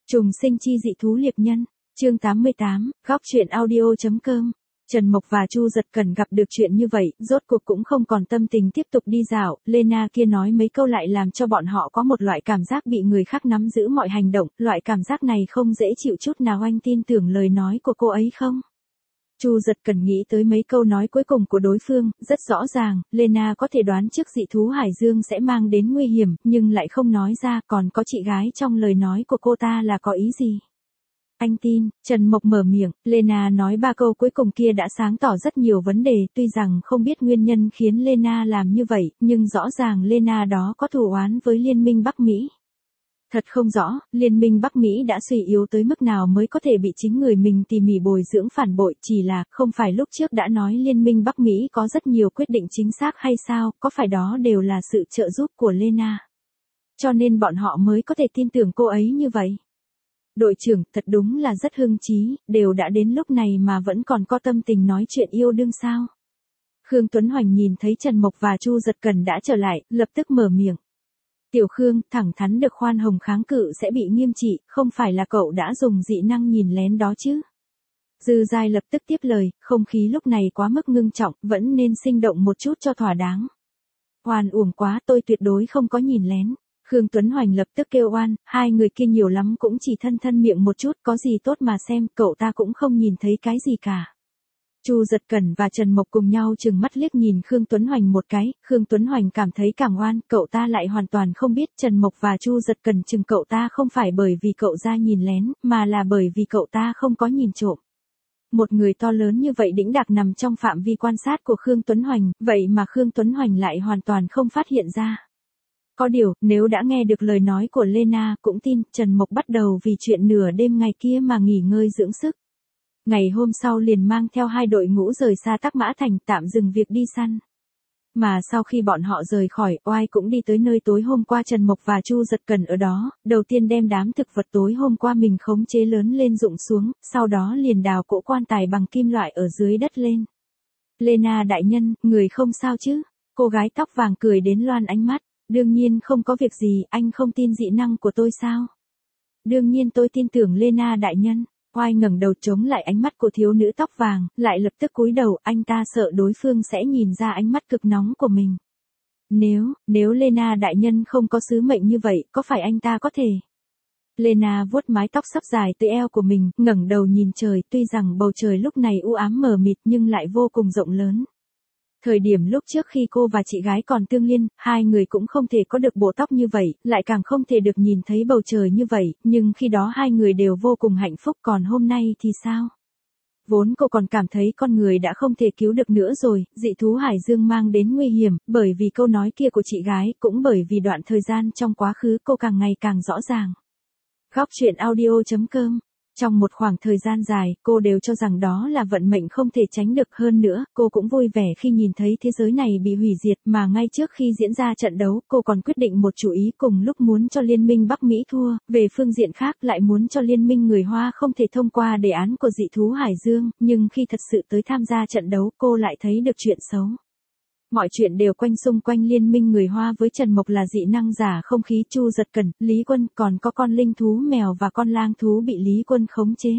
Trùng sinh chi dị thú liệp nhân, chương 88, góc truyện audio.com. Trần Mộc và Chu Giật Cẩn gặp được chuyện như vậy, rốt cuộc cũng không còn tâm tình tiếp tục đi dạo, Lena kia nói mấy câu lại làm cho bọn họ có một loại cảm giác bị người khác nắm giữ mọi hành động, loại cảm giác này không dễ chịu chút nào. Anh tin tưởng lời nói của cô ấy không? Chu Giật Cẩn nghĩ tới mấy câu nói cuối cùng của đối phương, rất rõ ràng, Lena có thể đoán trước dị thú Hải Dương sẽ mang đến nguy hiểm, nhưng lại không nói ra, còn có chị gái trong lời nói của cô ta là có ý gì? Anh tin, Trần Mộc mở miệng, Lena nói ba câu cuối cùng kia đã sáng tỏ rất nhiều vấn đề, tuy rằng không biết nguyên nhân khiến Lena làm như vậy, nhưng rõ ràng Lena đó có thù oán với Liên minh Bắc Mỹ. Thật không rõ, Liên minh Bắc Mỹ đã suy yếu tới mức nào mới có thể bị chính người mình tỉ mỉ bồi dưỡng phản bội, chỉ là, không phải lúc trước đã nói Liên minh Bắc Mỹ có rất nhiều quyết định chính xác hay sao, có phải đó đều là sự trợ giúp của Lena. Cho nên bọn họ mới có thể tin tưởng cô ấy như vậy. Đội trưởng, thật đúng là rất hưng trí, đều đã đến lúc này mà vẫn còn có tâm tình nói chuyện yêu đương sao. Khương Tuấn Hoành nhìn thấy Trần Mộc và Chu Giật Cẩn đã trở lại, lập tức mở miệng. Tiểu Khương, thẳng thắn được khoan hồng kháng cự sẽ bị nghiêm trị, không phải là cậu đã dùng dị năng nhìn lén đó chứ. Dư Giai lập tức tiếp lời, không khí lúc này quá mức ngưng trọng, vẫn nên sinh động một chút cho thỏa đáng. Oan uổng quá, tôi tuyệt đối không có nhìn lén. Khương Tuấn Hoành lập tức kêu oan, hai người kia nhiều lắm cũng chỉ thân miệng một chút, có gì tốt mà xem, cậu ta cũng không nhìn thấy cái gì cả. Chu Giật Cẩn và Trần Mộc cùng nhau trừng mắt liếc nhìn Khương Tuấn Hoành một cái, Khương Tuấn Hoành cảm thấy càng oan, cậu ta lại hoàn toàn không biết Trần Mộc và Chu Giật Cẩn chừng cậu ta không phải bởi vì cậu ra nhìn lén, mà là bởi vì cậu ta không có nhìn trộm. Một người to lớn như vậy đĩnh đạc nằm trong phạm vi quan sát của Khương Tuấn Hoành, vậy mà Khương Tuấn Hoành lại hoàn toàn không phát hiện ra. Có điều, nếu đã nghe được lời nói của Lena, cũng tin, Trần Mộc bắt đầu vì chuyện nửa đêm ngày kia mà nghỉ ngơi dưỡng sức. Ngày hôm sau liền mang theo hai đội ngũ rời xa Tắc Mã Thành, tạm dừng việc đi săn. Mà sau khi bọn họ rời khỏi, Oai cũng đi tới nơi tối hôm qua Trần Mộc và Chu Giật Cẩn ở đó, đầu tiên đem đám thực vật tối hôm qua mình khống chế lớn lên rụng xuống, sau đó liền đào cỗ quan tài bằng kim loại ở dưới đất lên. Lena đại nhân, người không sao chứ? Cô gái tóc vàng cười đến loan ánh mắt. Đương nhiên không có việc gì, anh không tin dị năng của tôi sao? Đương nhiên tôi tin tưởng Lena đại nhân. Oai ngẩng đầu chống lại ánh mắt của thiếu nữ tóc vàng, lại lập tức cúi đầu, anh ta sợ đối phương sẽ nhìn ra ánh mắt cực nóng của mình. Nếu Lena đại nhân không có sứ mệnh như vậy, có phải anh ta có thể? Lena vuốt mái tóc sắp dài tới eo của mình, ngẩng đầu nhìn trời, tuy rằng bầu trời lúc này u ám mờ mịt nhưng lại vô cùng rộng lớn. Thời điểm lúc trước khi cô và chị gái còn tương liên, hai người cũng không thể có được bộ tóc như vậy, lại càng không thể được nhìn thấy bầu trời như vậy, nhưng khi đó hai người đều vô cùng hạnh phúc, còn hôm nay thì sao? Vốn cô còn cảm thấy con người đã không thể cứu được nữa rồi, dị thú Hải Dương mang đến nguy hiểm, bởi vì câu nói kia của chị gái, cũng bởi vì đoạn thời gian trong quá khứ cô càng ngày càng rõ ràng. Góc truyện audio.com. Trong một khoảng thời gian dài, cô đều cho rằng đó là vận mệnh không thể tránh được, hơn nữa, cô cũng vui vẻ khi nhìn thấy thế giới này bị hủy diệt, mà ngay trước khi diễn ra trận đấu, cô còn quyết định một chủ ý, cùng lúc muốn cho Liên minh Bắc Mỹ thua, về phương diện khác lại muốn cho Liên minh người Hoa không thể thông qua đề án của dị thú Hải Dương, nhưng khi thật sự tới tham gia trận đấu, cô lại thấy được chuyện xấu. Mọi chuyện đều quanh xung quanh Liên minh người Hoa với Trần Mộc là dị năng giả không khí, Chu Giật Cẩn, Lý Quân, còn có con linh thú mèo và con lang thú bị Lý Quân khống chế.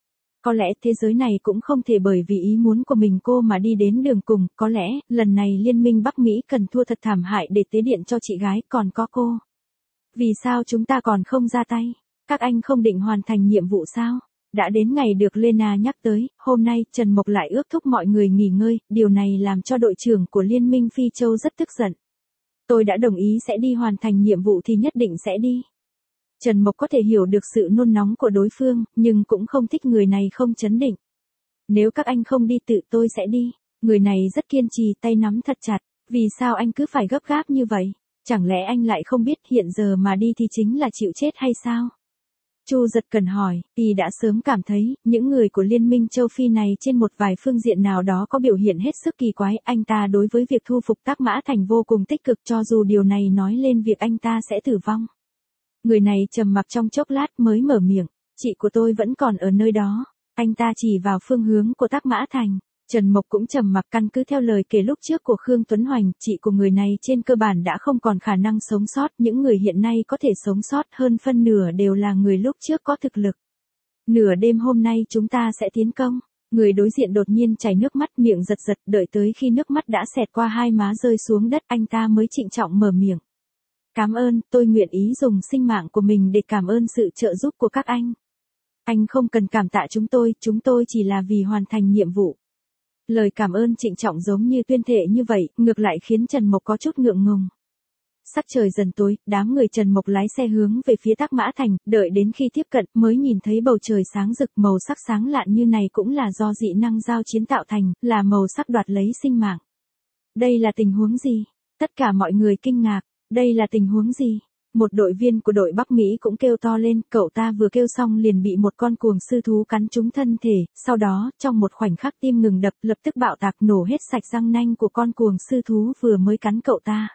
Có lẽ thế giới này cũng không thể bởi vì ý muốn của mình cô mà đi đến đường cùng, có lẽ, lần này Liên minh Bắc Mỹ cần thua thật thảm hại để tế điện cho chị gái, còn có cô. Vì sao chúng ta còn không ra tay? Các anh không định hoàn thành nhiệm vụ sao? Đã đến ngày được Lena nhắc tới, hôm nay Trần Mộc lại ước thúc mọi người nghỉ ngơi, điều này làm cho đội trưởng của Liên minh Phi Châu rất tức giận. Tôi đã đồng ý sẽ đi hoàn thành nhiệm vụ thì nhất định sẽ đi. Trần Mộc có thể hiểu được sự nôn nóng của đối phương, nhưng cũng không thích người này không chấn định. Nếu các anh không đi tự tôi sẽ đi. Người này rất kiên trì, tay nắm thật chặt. Vì sao anh cứ phải gấp gáp như vậy? Chẳng lẽ anh lại không biết hiện giờ mà đi thì chính là chịu chết hay sao? Chu Giật Cẩn hỏi, y đã sớm cảm thấy, những người của Liên minh châu Phi này trên một vài phương diện nào đó có biểu hiện hết sức kỳ quái, anh ta đối với việc thu phục Tắc Mã Thành vô cùng tích cực, cho dù điều này nói lên việc anh ta sẽ tử vong. Người này trầm mặc trong chốc lát mới mở miệng, chị của tôi vẫn còn ở nơi đó, anh ta chỉ vào phương hướng của Tắc Mã Thành. Trần Mộc cũng trầm mặc, căn cứ theo lời kể lúc trước của Khương Tuấn Hoành, chị của người này trên cơ bản đã không còn khả năng sống sót, những người hiện nay có thể sống sót hơn phân nửa đều là người lúc trước có thực lực. Nửa đêm hôm nay chúng ta sẽ tiến công. Người đối diện đột nhiên chảy nước mắt, miệng giật giật, đợi tới khi nước mắt đã xẹt qua hai má rơi xuống đất, anh ta mới trịnh trọng mở miệng. Cảm ơn, tôi nguyện ý dùng sinh mạng của mình để cảm ơn sự trợ giúp của các anh. Anh không cần cảm tạ chúng tôi chỉ là vì hoàn thành nhiệm vụ. Lời cảm ơn trịnh trọng giống như tuyên thệ như vậy, ngược lại khiến Trần Mộc có chút ngượng ngùng. Sắc trời dần tối, đám người Trần Mộc lái xe hướng về phía Tắc Mã Thành, đợi đến khi tiếp cận mới nhìn thấy bầu trời sáng rực, màu sắc sáng lạn như này cũng là do dị năng giao chiến tạo thành, là màu sắc đoạt lấy sinh mạng. Đây là tình huống gì? Tất cả mọi người kinh ngạc, đây là tình huống gì? Một đội viên của đội Bắc Mỹ cũng kêu to lên, cậu ta vừa kêu xong liền bị một con cuồng sư thú cắn trúng thân thể, sau đó, trong một khoảnh khắc tim ngừng đập, lập tức bạo tạc nổ hết sạch răng nanh của con cuồng sư thú vừa mới cắn cậu ta.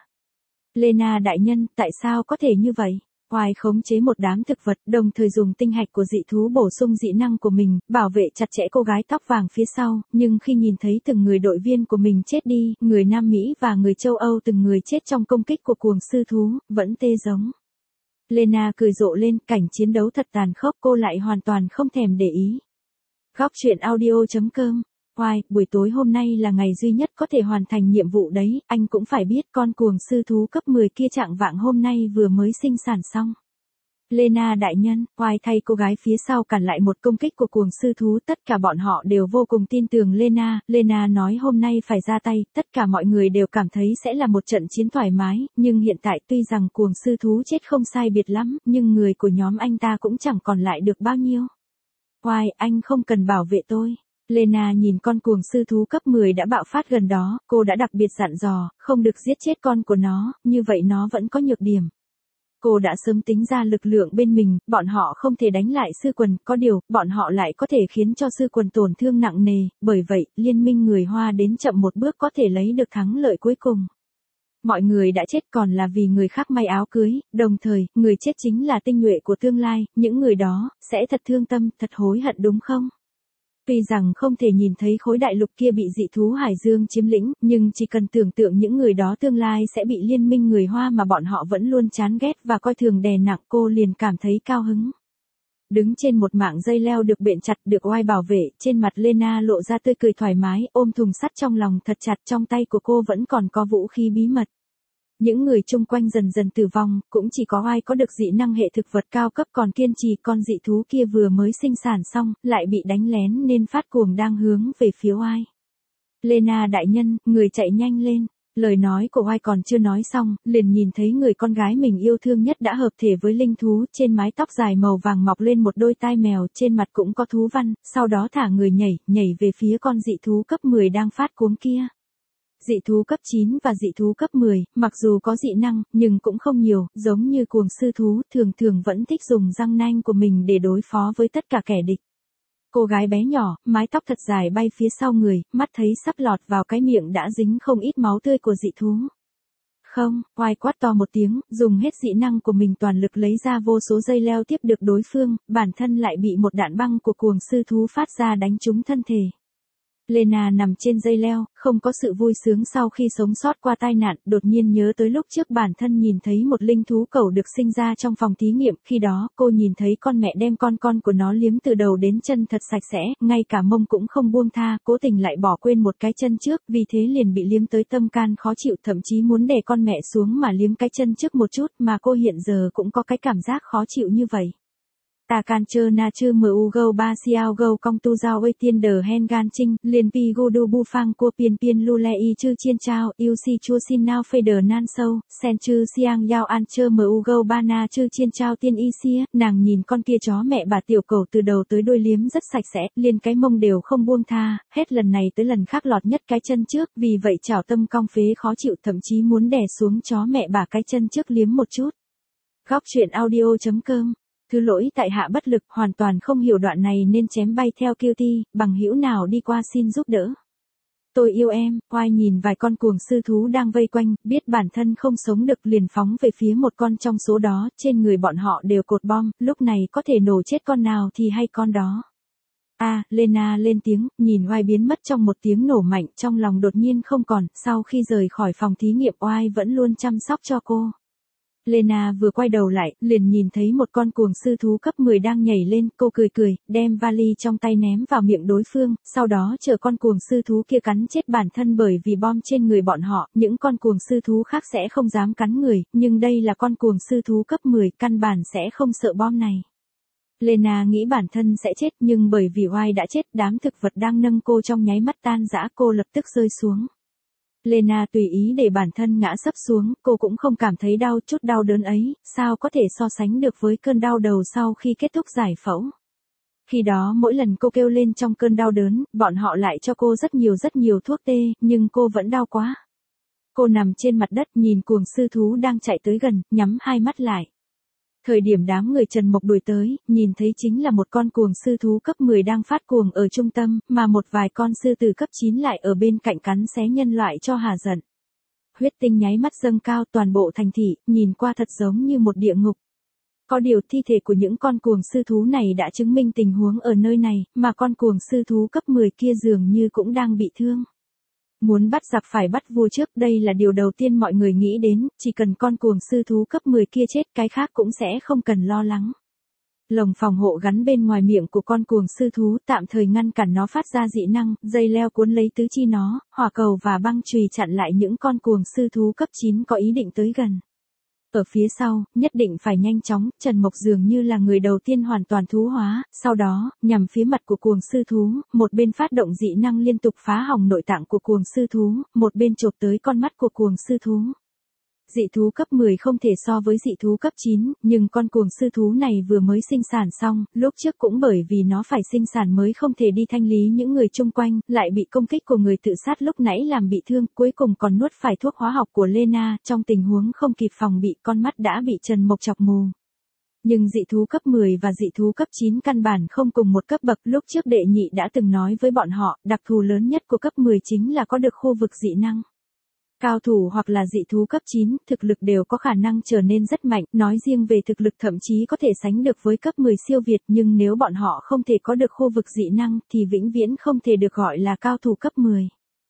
Lena đại nhân, tại sao có thể như vậy? Oai khống chế một đám thực vật, đồng thời dùng tinh hạch của dị thú bổ sung dị năng của mình, bảo vệ chặt chẽ cô gái tóc vàng phía sau, nhưng khi nhìn thấy từng người đội viên của mình chết đi, người Nam Mỹ và người châu Âu từng người chết trong công kích của cuồng sư thú, vẫn tê giống. Lena cười rộ lên, cảnh chiến đấu thật tàn khốc, cô lại hoàn toàn không thèm để ý. Góc truyện audio.com. Oai, buổi tối hôm nay là ngày duy nhất có thể hoàn thành nhiệm vụ đấy, anh cũng phải biết con cuồng sư thú cấp 10 kia trạng vạng hôm nay vừa mới sinh sản xong. Lena đại nhân, Oai thay cô gái phía sau cản lại một công kích của cuồng sư thú, tất cả bọn họ đều vô cùng tin tưởng Lena nói hôm nay phải ra tay, tất cả mọi người đều cảm thấy sẽ là một trận chiến thoải mái, nhưng hiện tại tuy rằng cuồng sư thú chết không sai biệt lắm, nhưng người của nhóm anh ta cũng chẳng còn lại được bao nhiêu. Oai, anh không cần bảo vệ tôi. Lena nhìn con cuồng sư thú cấp 10 đã bạo phát gần đó, cô đã đặc biệt dặn dò, không được giết chết con của nó, như vậy nó vẫn có nhược điểm. Cô đã sớm tính ra lực lượng bên mình, bọn họ không thể đánh lại sư quần, có điều, bọn họ lại có thể khiến cho sư quần tổn thương nặng nề, bởi vậy, liên minh người Hoa đến chậm một bước có thể lấy được thắng lợi cuối cùng. Mọi người đã chết còn là vì người khác may áo cưới, đồng thời, người chết chính là tinh nhuệ của tương lai, những người đó, sẽ thật thương tâm, thật hối hận đúng không? Tuy rằng không thể nhìn thấy khối đại lục kia bị dị thú Hải Dương chiếm lĩnh, nhưng chỉ cần tưởng tượng những người đó tương lai sẽ bị liên minh người Hoa mà bọn họ vẫn luôn chán ghét và coi thường đè nặng, cô liền cảm thấy cao hứng. Đứng trên một mạng dây leo được bện chặt, được Oai bảo vệ, trên mặt Lena lộ ra tươi cười thoải mái, ôm thùng sắt trong lòng thật chặt, trong tay của cô vẫn còn có vũ khí bí mật. Những người chung quanh dần dần tử vong, cũng chỉ có Oai có được dị năng hệ thực vật cao cấp, còn kiên trì, con dị thú kia vừa mới sinh sản xong, lại bị đánh lén nên phát cuồng đang hướng về phía Oai. Lena đại nhân, người chạy nhanh lên. Lời nói của Oai còn chưa nói xong, liền nhìn thấy người con gái mình yêu thương nhất đã hợp thể với linh thú, trên mái tóc dài màu vàng mọc lên một đôi tai mèo, trên mặt cũng có thú văn, sau đó thả người nhảy về phía con dị thú cấp 10 đang phát cuống kia. Dị thú cấp 9 và dị thú cấp 10, mặc dù có dị năng, nhưng cũng không nhiều, giống như cuồng sư thú, thường vẫn thích dùng răng nanh của mình để đối phó với tất cả kẻ địch. Cô gái bé nhỏ, mái tóc thật dài bay phía sau người, mắt thấy sắp lọt vào cái miệng đã dính không ít máu tươi của dị thú. Không, Oai quát to một tiếng, dùng hết dị năng của mình toàn lực lấy ra vô số dây leo tiếp được đối phương, bản thân lại bị một đạn băng của cuồng sư thú phát ra đánh trúng thân thể. Lena nằm trên dây leo, không có sự vui sướng sau khi sống sót qua tai nạn, đột nhiên nhớ tới lúc trước bản thân nhìn thấy một linh thú cẩu được sinh ra trong phòng thí nghiệm, khi đó, cô nhìn thấy con mẹ đem con của nó liếm từ đầu đến chân thật sạch sẽ, ngay cả mông cũng không buông tha, cố tình lại bỏ quên một cái chân trước, vì thế liền bị liếm tới tâm can khó chịu, thậm chí muốn đè con mẹ xuống mà liếm cái chân trước một chút, mà cô hiện giờ cũng có cái cảm giác khó chịu như vậy. Ta can chơ na chơ mu go ba xiao go công tu giao ơi tiên đờ hen gan trinh, liền pi go du bu phang cua piên lu le y chư chiên trao, yêu si chua xin nao phê đờ nan sâu, sen chư siang yao an chơ mu go ba na chư chiên trao tiên y xia, nàng nhìn con kia chó mẹ bà tiểu cầu từ đầu tới đuôi liếm rất sạch sẽ, liền cái mông đều không buông tha, hết lần này tới lần khác lọt nhất cái chân trước, vì vậy chảo tâm cong phế khó chịu, thậm chí muốn đè xuống chó mẹ bà cái chân trước liếm một chút. Góc truyện audio.com. Thứ lỗi tại hạ bất lực, hoàn toàn không hiểu đoạn này nên chém bay theo QT, bằng hữu nào đi qua xin giúp đỡ. Tôi yêu em, Oai nhìn vài con cuồng sư thú đang vây quanh, biết bản thân không sống được liền phóng về phía một con trong số đó, trên người bọn họ đều cột bom, lúc này có thể nổ chết con nào thì hay con đó. Lena lên tiếng, nhìn Oai biến mất trong một tiếng nổ mạnh, trong lòng đột nhiên không còn, sau khi rời khỏi phòng thí nghiệm Oai vẫn luôn chăm sóc cho cô. Lena vừa quay đầu lại, liền nhìn thấy một con cuồng sư thú cấp 10 đang nhảy lên, cô cười cười, đem vali trong tay ném vào miệng đối phương, sau đó chờ con cuồng sư thú kia cắn chết bản thân bởi vì bom trên người bọn họ, những con cuồng sư thú khác sẽ không dám cắn người, nhưng đây là con cuồng sư thú cấp 10, căn bản sẽ không sợ bom này. Lena nghĩ bản thân sẽ chết nhưng bởi vì Oai đã chết, đám thực vật đang nâng cô trong nháy mắt tan rã, cô lập tức rơi xuống. Lena tùy ý để bản thân ngã sấp xuống, cô cũng không cảm thấy đau, chút đau đớn ấy, sao có thể so sánh được với cơn đau đầu sau khi kết thúc giải phẫu. Khi đó mỗi lần cô kêu lên trong cơn đau đớn, bọn họ lại cho cô rất nhiều thuốc tê, nhưng cô vẫn đau quá. Cô nằm trên mặt đất nhìn cuồng sư thú đang chạy tới gần, nhắm hai mắt lại. Thời điểm đám người Trần Mộc đuổi tới, nhìn thấy chính là một con cuồng sư thú cấp 10 đang phát cuồng ở trung tâm, mà một vài con sư tử cấp 9 lại ở bên cạnh cắn xé nhân loại cho hà giận. Huyết tinh nháy mắt dâng cao, toàn bộ thành thị, nhìn qua thật giống như một địa ngục. Có điều thi thể của những con cuồng sư thú này đã chứng minh tình huống ở nơi này, mà con cuồng sư thú cấp 10 kia dường như cũng đang bị thương. Muốn bắt giặc phải bắt vua trước, đây là điều đầu tiên mọi người nghĩ đến, chỉ cần con cuồng sư thú cấp 10 kia chết, cái khác cũng sẽ không cần lo lắng. Lồng phòng hộ gắn bên ngoài miệng của con cuồng sư thú tạm thời ngăn cản nó phát ra dị năng, dây leo cuốn lấy tứ chi nó, hỏa cầu và băng chùy chặn lại những con cuồng sư thú cấp 9 có ý định tới gần. Ở phía sau, nhất định phải nhanh chóng, Trần Mộc dường như là người đầu tiên hoàn toàn thú hóa, sau đó, nhằm phía mặt của cuồng sư thú, một bên phát động dị năng liên tục phá hỏng nội tạng của cuồng sư thú, một bên chộp tới con mắt của cuồng sư thú. Dị thú cấp 10 không thể so với dị thú cấp 9, nhưng con cuồng sư thú này vừa mới sinh sản xong, lúc trước cũng bởi vì nó phải sinh sản mới không thể đi thanh lý những người chung quanh, lại bị công kích của người tự sát lúc nãy làm bị thương, cuối cùng còn nuốt phải thuốc hóa học của Lena, trong tình huống không kịp phòng bị, con mắt đã bị Trần Mộc chọc mù. Nhưng dị thú cấp 10 và dị thú cấp 9 căn bản không cùng một cấp bậc, lúc trước đệ nhị đã từng nói với bọn họ, đặc thù lớn nhất của cấp 10 chính là có được khu vực dị năng. Cao thủ hoặc là dị thú cấp 9, thực lực đều có khả năng trở nên rất mạnh, nói riêng về thực lực thậm chí có thể sánh được với cấp 10 siêu việt, nhưng nếu bọn họ không thể có được khu vực dị năng thì vĩnh viễn không thể được gọi là cao thủ cấp 10.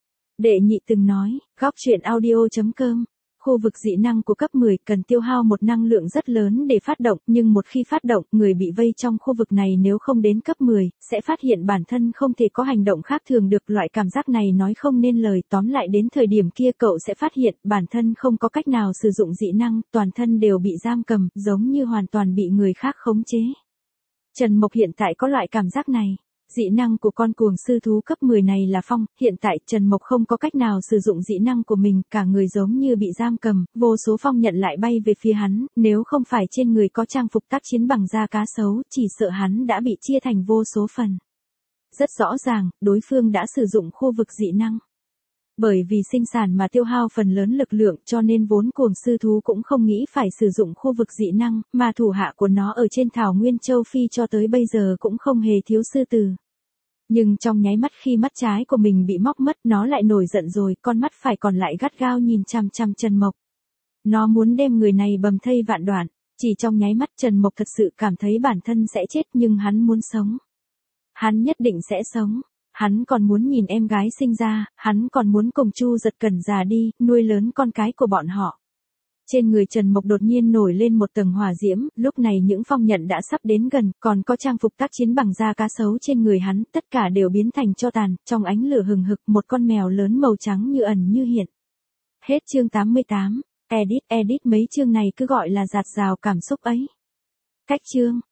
Đệ nhị từng nói, góc truyện audio.com, khu vực dị năng của cấp 10 cần tiêu hao một năng lượng rất lớn để phát động, nhưng một khi phát động, người bị vây trong khu vực này nếu không đến cấp 10, sẽ phát hiện bản thân không thể có hành động khác thường được, loại cảm giác này nói không nên lời, tóm lại đến thời điểm kia cậu sẽ phát hiện bản thân không có cách nào sử dụng dị năng, toàn thân đều bị giam cầm, giống như hoàn toàn bị người khác khống chế. Trần Mộc hiện tại có loại cảm giác này. Dị năng của con cuồng sư thú cấp 10 này là phong, hiện tại Trần Mộc không có cách nào sử dụng dị năng của mình, cả người giống như bị giam cầm, vô số phong nhận lại bay về phía hắn, nếu không phải trên người có trang phục tác chiến bằng da cá sấu, chỉ sợ hắn đã bị chia thành vô số phần. Rất rõ ràng, đối phương đã sử dụng khu vực dị năng. Bởi vì sinh sản mà tiêu hao phần lớn lực lượng cho nên vốn cuồng sư thú cũng không nghĩ phải sử dụng khu vực dị năng, mà thủ hạ của nó ở trên thảo nguyên châu Phi cho tới bây giờ cũng không hề thiếu sư tử. Nhưng trong nháy mắt khi mắt trái của mình bị móc mất, nó lại nổi giận rồi, con mắt phải còn lại gắt gao nhìn chằm chằm Trần Mộc. Nó muốn đem người này bầm thây vạn đoạn, chỉ trong nháy mắt Trần Mộc thật sự cảm thấy bản thân sẽ chết nhưng hắn muốn sống. Hắn nhất định sẽ sống. Hắn còn muốn nhìn em gái sinh ra, hắn còn muốn cùng Chu Giật Cẩn già đi, nuôi lớn con cái của bọn họ. Trên người Trần Mộc đột nhiên nổi lên một tầng hỏa diễm, lúc này những phong nhận đã sắp đến gần, còn có trang phục tác chiến bằng da cá sấu trên người hắn, tất cả đều biến thành tro tàn, trong ánh lửa hừng hực, một con mèo lớn màu trắng như ẩn như hiện. Hết chương 88, edit mấy chương này cứ gọi là dạt dào cảm xúc ấy. Cách chương